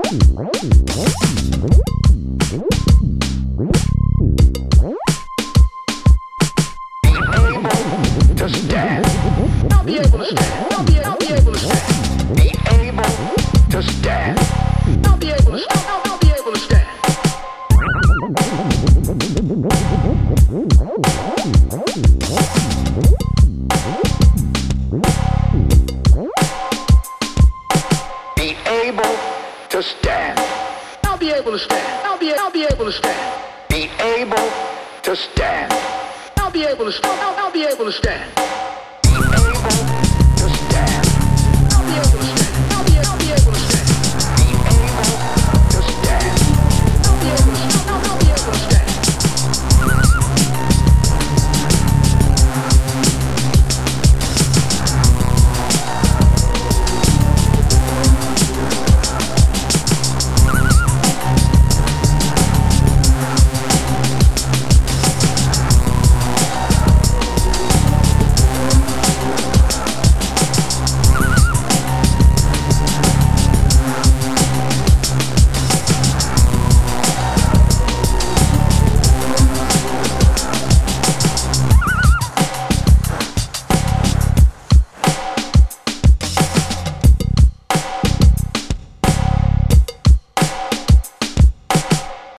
To stand. I'll be able to stand. I'll be able to stand. Be able to stand. I'll be able to stand. I'll be able to stand. Be able to stand. I'll be able to stand. I'll be able to stand. Be able to stand. I'll be able to stand. I'll be able to stand. Be able to stand. I'll be able to stand.